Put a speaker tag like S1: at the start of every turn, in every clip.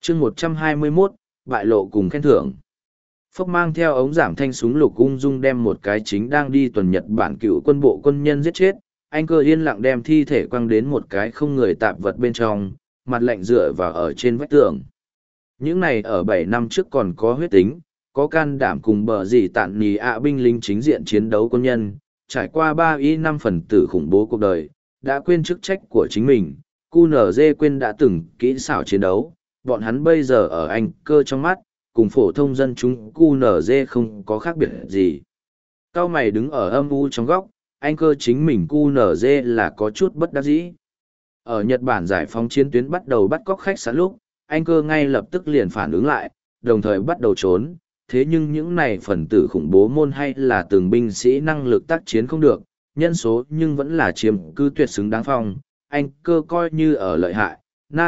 S1: chương 121, bại lộ cùng khen thưởng. Phốc mang theo ống giảm thanh súng lục ung dung đem một cái chính đang đi tuần Nhật Bản cựu quân bộ quân nhân giết chết, anh cơ yên lặng đem thi thể quăng đến một cái không người tạp vật bên trong, mặt lạnh dựa vào ở trên vách tường. Những này ở 7 năm trước còn có huyết tính, có can đảm cùng bờ gì tạn nì binh lính chính diện chiến đấu quân nhân, trải qua 3 phần tử khủng bố cuộc đời, đã quên chức trách của chính mình, QNZ quên đã từng kỹ xảo chiến đấu, bọn hắn bây giờ ở anh cơ trong mắt, cùng phổ thông dân chúng QNZ không có khác biệt gì. Cao mày đứng ở âm u trong góc, anh cơ chính mình QNZ là có chút bất đắc dĩ. Ở Nhật Bản giải phóng chiến tuyến bắt đầu bắt cóc khách sạn lúc, anh cơ ngay lập tức liền phản ứng lại, đồng thời bắt đầu trốn. Thế nhưng những này phần tử khủng bố môn hay là từng binh sĩ năng lực tác chiến không được, nhân số nhưng vẫn là chiếm cứ tuyệt xứng đáng phong. Anh cơ coi như ở lợi hại,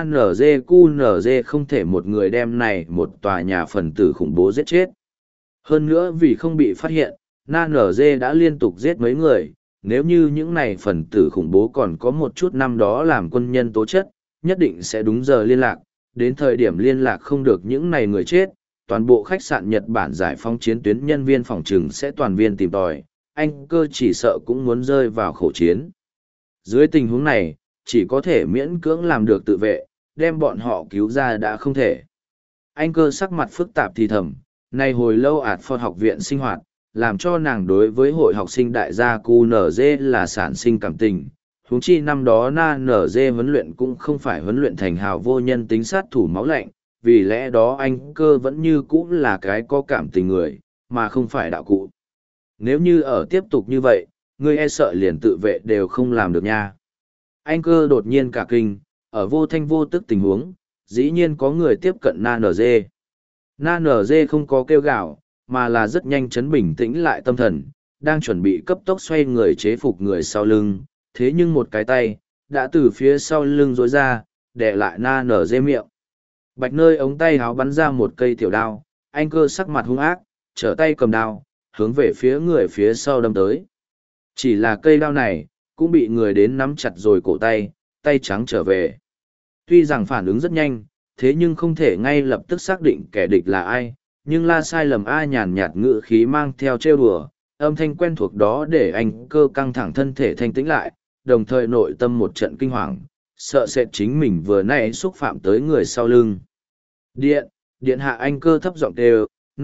S1: QNZ không thể một người đem này một tòa nhà phần tử khủng bố giết chết. Hơn nữa vì không bị phát hiện, NZ đã liên tục giết mấy người, nếu như những này phần tử khủng bố còn có một chút năm đó làm quân nhân tố chất, nhất định sẽ đúng giờ liên lạc, đến thời điểm liên lạc không được những này người chết, toàn bộ khách sạn Nhật Bản giải phóng chiến tuyến nhân viên phòng trừng sẽ toàn viên tìm tòi, anh cơ chỉ sợ cũng muốn rơi vào khổ chiến. Dưới tình huống này, chỉ có thể miễn cưỡng làm được tự vệ, đem bọn họ cứu ra đã không thể. Anh cơ sắc mặt phức tạp thì thầm, nay hồi lâu Phật học viện sinh hoạt, làm cho nàng đối với hội học sinh đại gia QNZ là sản sinh cảm tình. Huống chi năm đó NZ huấn luyện cũng không phải huấn luyện thành hào vô nhân tính sát thủ máu lạnh, vì lẽ đó anh cơ vẫn như cũ là cái có cảm tình người, mà không phải đạo cụ. Nếu như ở tiếp tục như vậy, ngươi e sợ liền tự vệ đều không làm được nha. Anh cơ đột nhiên cả kinh, ở vô thanh vô tức tình huống, dĩ nhiên có người tiếp cận NZ. NZ không có kêu gào, mà là rất nhanh chấn bình tĩnh lại tâm thần, đang chuẩn bị cấp tốc xoay người chế phục người sau lưng, thế nhưng một cái tay, đã từ phía sau lưng rối ra, để lại NZ miệng. Bạch nơi ống tay háo bắn ra một cây tiểu đao, anh cơ sắc mặt hung ác, trở tay cầm đao, hướng về phía người phía sau đâm tới. Chỉ là cây đao này, cũng bị người đến nắm chặt rồi cổ tay, tay trắng trở về. Tuy rằng phản ứng rất nhanh, thế nhưng không thể ngay lập tức xác định kẻ địch là ai, nhưng la sai lầm nhàn nhạt ngữ khí mang theo trêu đùa, âm thanh quen thuộc đó để anh cơ căng thẳng thân thể thanh tĩnh lại, đồng thời nội tâm một trận kinh hoàng, sợ sệt chính mình vừa nãy xúc phạm tới người sau lưng. Điện hạ anh cơ thấp giọng đều,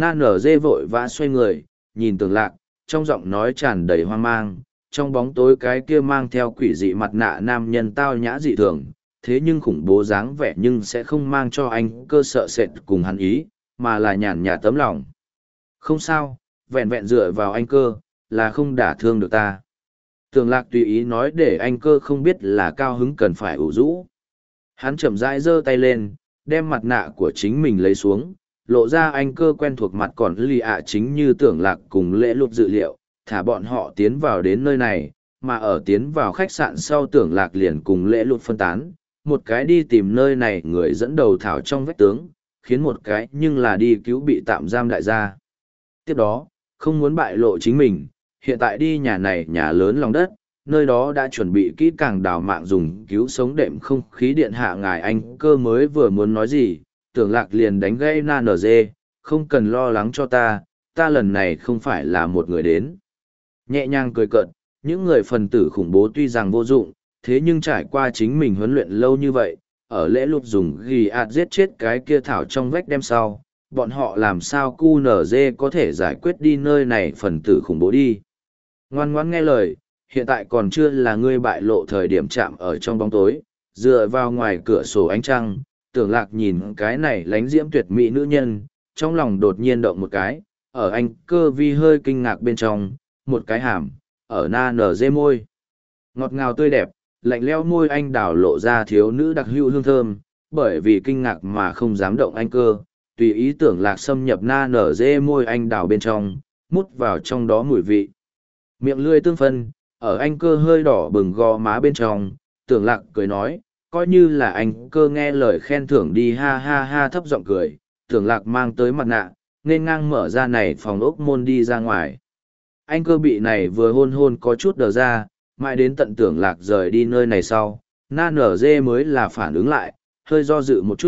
S1: NZ vội vã xoay người, nhìn Tưởng Lạc, trong giọng nói tràn đầy hoang mang, trong bóng tối cái kia mang theo quỷ dị mặt nạ nam nhân tao nhã dị thường, thế nhưng khủng bố dáng vẻ nhưng sẽ không mang cho anh cơ sợ sệt cùng hắn ý, mà là nhàn nhạt tấm lòng. Không sao, vẹn vẹn dựa vào anh cơ, là không đả thương được ta. Tưởng Lạc tùy ý nói để anh cơ không biết là cao hứng cần phải ủ rũ. Hắn chậm rãi giơ tay lên, đem mặt nạ của chính mình lấy xuống, lộ ra anh cơ quen thuộc mặt còn lì chính như Tưởng Lạc cùng Lễ Lục dự liệu, thả bọn họ tiến vào đến nơi này, mà ở tiến vào khách sạn sau Tưởng Lạc liền cùng Lễ Lục phân tán, một cái đi tìm nơi này người dẫn đầu thảo trong vách tướng, khiến một cái nhưng là đi cứu bị tạm giam đại gia. Tiếp đó, không muốn bại lộ chính mình, hiện tại đi nhà này nhà lớn lòng đất, nơi đó đã chuẩn bị kỹ càng đào mạng dùng cứu sống đệm không khí điện hạ ngài anh cơ mới vừa muốn nói gì, Tưởng Lạc liền đánh gây NZ, không cần lo lắng cho ta lần này không phải là một người đến. Nhẹ nhàng cười cợt, những người phần tử khủng bố tuy rằng vô dụng, thế nhưng trải qua chính mình huấn luyện lâu như vậy, ở Lễ Lục dùng ghi giết chết cái kia thảo trong vách đem sau, bọn họ làm sao QNZ có thể giải quyết đi nơi này phần tử khủng bố đi. Ngoan ngoãn nghe lời, hiện tại còn chưa là ngươi bại lộ thời điểm chạm ở trong bóng tối, dựa vào ngoài cửa sổ ánh trăng, Tưởng Lạc nhìn cái này lánh diễm tuyệt mỹ nữ nhân, trong lòng đột nhiên động một cái, ở anh cơ vi hơi kinh ngạc bên trong, một cái hàm, ở NZ môi. Ngọt ngào tươi đẹp, lạnh leo môi anh đào lộ ra thiếu nữ đặc hữu hương thơm, bởi vì kinh ngạc mà không dám động anh cơ, tùy ý Tưởng Lạc xâm nhập NZ môi anh đào bên trong, mút vào trong đó mùi vị. Miệng lươi tương phân, ở anh cơ hơi đỏ bừng gò má bên trong, Tưởng Lạc cười nói, coi như là anh cơ nghe lời khen thưởng đi ha ha ha thấp giọng cười, Tưởng Lạc mang tới mặt nạ, nên ngang mở ra này phòng ốc môn đi ra ngoài. Anh cơ bị này vừa hôn hôn có chút đờ ra, mãi đến tận Tưởng Lạc rời đi nơi này sau, NZ mới là phản ứng lại, hơi do dự một chút,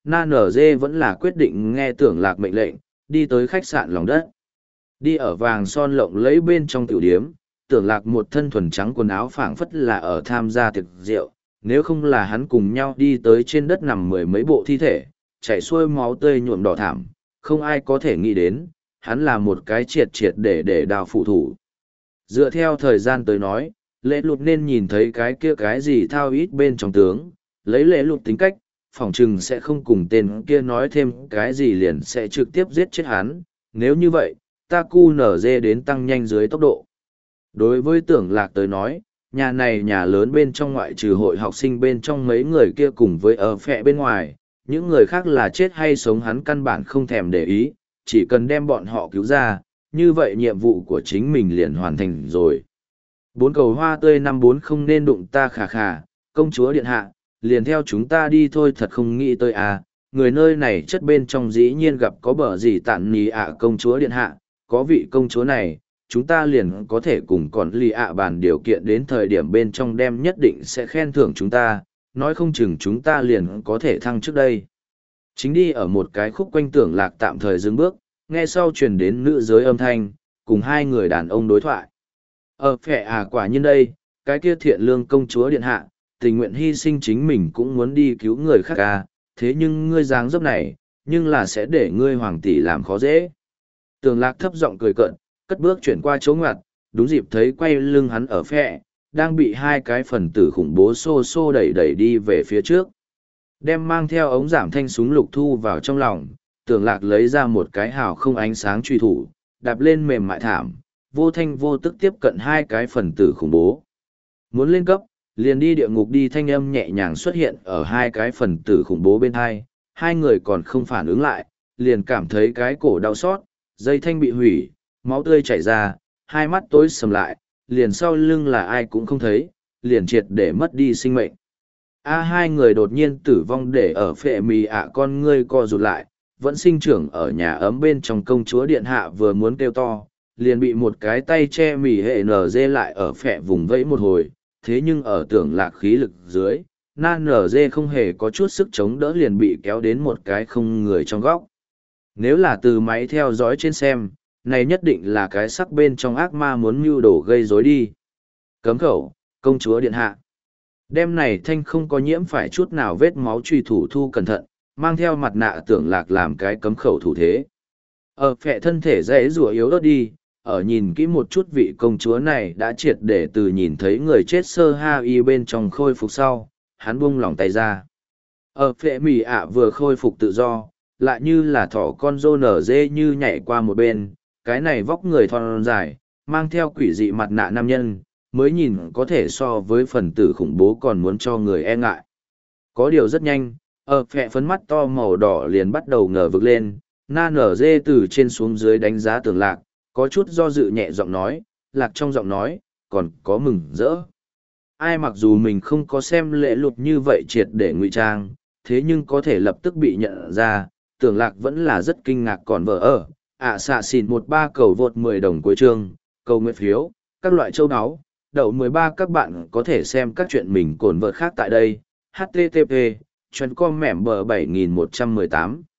S1: Na nở dê vẫn là quyết định nghe Tưởng Lạc mệnh lệnh, đi tới khách sạn lòng đất. Đi ở vàng son lộng lẫy bên trong tiểu điếm, Tưởng Lạc một thân thuần trắng quần áo phảng phất là ở tham gia tiệc rượu, nếu không là hắn cùng nhau đi tới trên đất nằm mười mấy bộ thi thể, chảy xuôi máu tươi nhuộm đỏ thảm, không ai có thể nghĩ đến, hắn là một cái triệt triệt để đào phụ thủ. Dựa theo thời gian tới nói, lễ lụt nên nhìn thấy cái gì thao ít bên trong tướng, lấy lễ lụt tính cách, phỏng chừng sẽ không cùng tên kia nói thêm cái gì liền sẽ trực tiếp giết chết hắn, nếu như vậy, ta cu nở dê đến tăng nhanh dưới tốc độ. Đối với Tưởng Lạc tới nói, nhà này nhà lớn bên trong ngoại trừ hội học sinh bên trong mấy người kia cùng với ở phẹ bên ngoài, những người khác là chết hay sống hắn căn bản không thèm để ý, chỉ cần đem bọn họ cứu ra, như vậy nhiệm vụ của chính mình liền hoàn thành rồi. Bốn cầu hoa tươi năm bốn không nên đụng ta khà khà, công chúa điện hạ, liền theo chúng ta đi thôi, thật không nghĩ tới à, người nơi này chất bên trong dĩ nhiên gặp có bờ gì tản nì ạ công chúa điện hạ, có vị công chúa này, chúng ta liền có thể cùng còn lì ạ bàn điều kiện đến thời điểm bên trong đem nhất định sẽ khen thưởng chúng ta, nói không chừng chúng ta liền có thể thăng trước đây. Chính đi ở một cái khúc quanh Tưởng Lạc tạm thời dừng bước, nghe sau truyền đến nữ giới âm thanh, cùng hai người đàn ông đối thoại. Phệ à, quả nhiên đây, cái kia thiện lương công chúa điện hạ, tình nguyện hy sinh chính mình cũng muốn đi cứu người khác à, thế nhưng ngươi dáng dấp này, nhưng là sẽ để ngươi hoàng tỷ làm khó dễ. Tưởng Lạc thấp giọng cười cợt, cất bước chuyển qua chỗ ngoặt, đúng dịp thấy quay lưng hắn ở phệ, đang bị hai cái phần tử khủng bố xô đẩy đi về phía trước. Đem mang theo ống giảm thanh súng lục thu vào trong lòng, Tưởng Lạc lấy ra một cái hào không ánh sáng truy thủ, đạp lên mềm mại thảm, vô thanh vô tức tiếp cận hai cái phần tử khủng bố. Muốn lên cấp, liền đi địa ngục đi, thanh âm nhẹ nhàng xuất hiện ở hai cái phần tử khủng bố bên hai người còn không phản ứng lại, liền cảm thấy cái cổ đau xót, dây thanh bị hủy, máu tươi chảy ra, hai mắt tối sầm lại, liền sau lưng là ai cũng không thấy, liền triệt để mất đi sinh mệnh. Hai người đột nhiên tử vong để ở phệ mì ạ con ngươi co rụt lại, vẫn sinh trưởng ở nhà ấm bên trong công chúa điện hạ vừa muốn kêu to, liền bị một cái tay che mì hệ nở dê lại ở phệ vùng vẫy một hồi, thế nhưng ở Tưởng Lạc khí lực dưới, nở dê không hề có chút sức chống đỡ, liền bị kéo đến một cái không người trong góc. Nếu là từ máy theo dõi trên xem, này nhất định là cái sắc bên trong ác ma muốn mưu đồ gây rối đi. Cấm khẩu, công chúa điện hạ. Đem này thanh không có nhiễm phải chút nào vết máu truy thủ thu cẩn thận, mang theo mặt nạ Tưởng Lạc làm cái cấm khẩu thủ thế. Phệ thân thể dễ rùa yếu ớt đi, ở nhìn kỹ một chút vị công chúa này đã triệt để từ nhìn thấy người chết sơ ha y bên trong khôi phục sau, hắn buông lỏng tay ra. Phệ mì ạ vừa khôi phục tự do, lại như là thỏ con rô nở dê như nhảy qua một bên, cái này vóc người thon dài, mang theo quỷ dị mặt nạ nam nhân, mới nhìn có thể so với phần tử khủng bố còn muốn cho người e ngại. Có điều rất nhanh, Phệ phấn mắt to màu đỏ liền bắt đầu ngờ vực lên, nở dê từ trên xuống dưới đánh giá Tưởng Lạc, có chút do dự nhẹ giọng nói, Lạc trong giọng nói, còn có mừng rỡ. Ai mặc dù mình không có xem lễ lụt như vậy triệt để ngụy trang, thế nhưng có thể lập tức bị nhận ra, Tưởng Lạc vẫn là rất kinh ngạc còn vợ xạ xỉn 13 cầu vượt 10 đồng cuối chương, cầu nguyện phiếu, các loại châu áo, đậu 13 các bạn có thể xem các chuyện mình cồn vợt khác tại đây, http://com mẻm bờ 7118